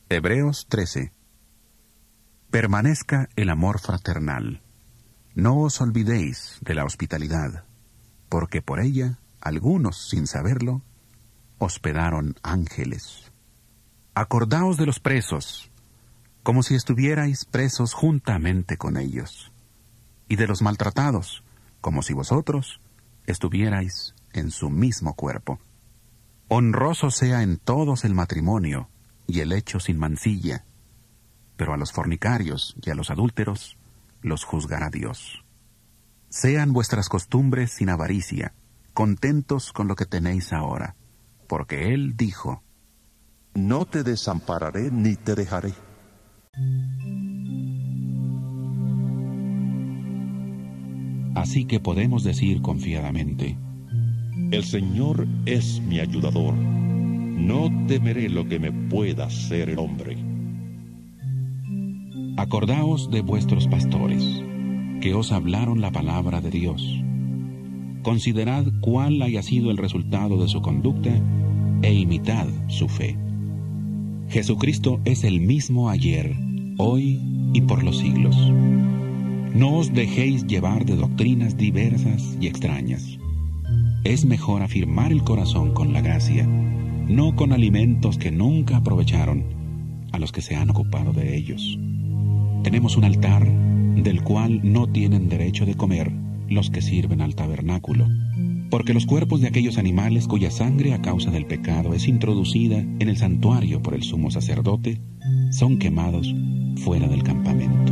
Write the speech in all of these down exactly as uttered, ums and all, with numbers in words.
Hebreos trece. Permanezca el amor fraternal. No os olvidéis de la hospitalidad, porque por ella algunos, sin saberlo, hospedaron ángeles. Acordaos de los presos, como si estuvierais presos juntamente con ellos, y de los maltratados, como si vosotros estuvierais en su mismo cuerpo. Honroso sea en todos el matrimonio y el hecho sin mancilla, pero a los fornicarios y a los adúlteros los juzgará Dios. Sean vuestras costumbres sin avaricia, contentos con lo que tenéis ahora, porque Él dijo: No te desampararé ni te dejaré. Así que podemos decir confiadamente: El Señor es mi ayudador. No temeré lo que me pueda hacer el hombre. Acordaos de vuestros pastores, que os hablaron la palabra de Dios. Considerad cuál haya sido el resultado de su conducta e imitad su fe. Jesucristo es el mismo ayer, hoy y por los siglos. No os dejéis llevar de doctrinas diversas y extrañas. Es mejor afirmar el corazón con la gracia, no con alimentos que nunca aprovecharon a los que se han ocupado de ellos. Tenemos un altar del cual no tienen derecho de comer los que sirven al tabernáculo, porque los cuerpos de aquellos animales cuya sangre a causa del pecado es introducida en el santuario por el sumo sacerdote, son quemados fuera del campamento.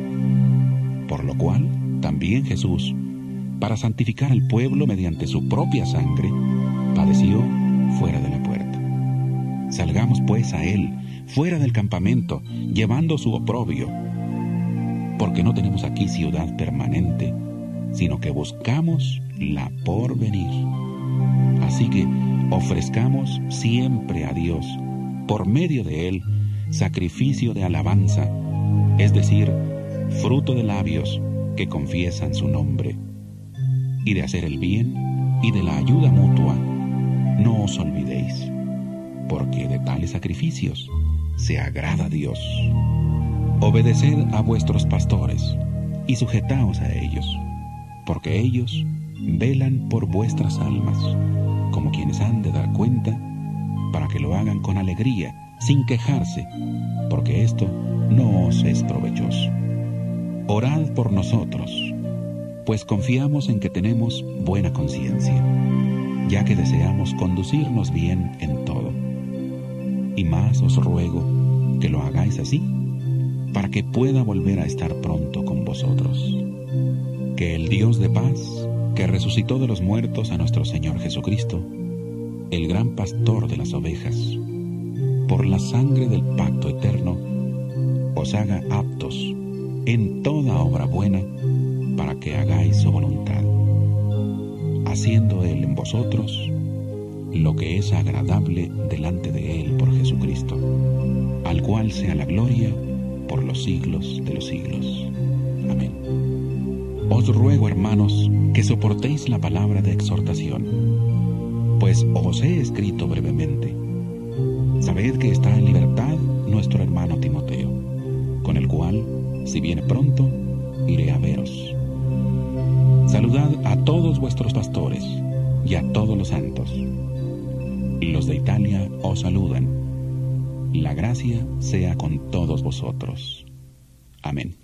Por lo cual, también Jesús, para santificar al pueblo mediante su propia sangre, padeció fuera de la puerta. Salgamos pues a Él, fuera del campamento, llevando su oprobio, porque no tenemos aquí ciudad permanente, sino que buscamos la por venir. Así que ofrezcamos siempre a Dios, por medio de Él, sacrificio de alabanza, es decir, fruto de labios que confiesan su nombre. Y de hacer el bien y de la ayuda mutua, no os olvidéis, porque de tales sacrificios se agrada Dios. Obedeced a vuestros pastores y sujetaos a ellos, porque ellos velan por vuestras almas, como quienes han de dar cuenta, para que lo hagan con alegría, sin quejarse, porque esto no os es provechoso. Orad por nosotros, pues confiamos en que tenemos buena conciencia, ya que deseamos conducirnos bien en todo. Y más os ruego que lo hagáis así, para que pueda volver a estar pronto con vosotros. Que el Dios de paz, que resucitó de los muertos a nuestro Señor Jesucristo, el gran pastor de las ovejas, por la sangre del pacto eterno, os haga aptos en toda obra buena, para que hagáis su voluntad, haciendo Él en vosotros lo que es agradable delante de Él por Jesucristo, al cual sea la gloria por los siglos de los siglos. Amén. Os ruego, hermanos, que soportéis la palabra de exhortación, pues os he escrito brevemente. Sabed que está en libertad nuestro hermano Timoteo, con el cual, si viene pronto, iré a veros. Saludad a todos vuestros pastores y a todos los santos. Los de Italia os saludan. La gracia sea con todos vosotros. Amén.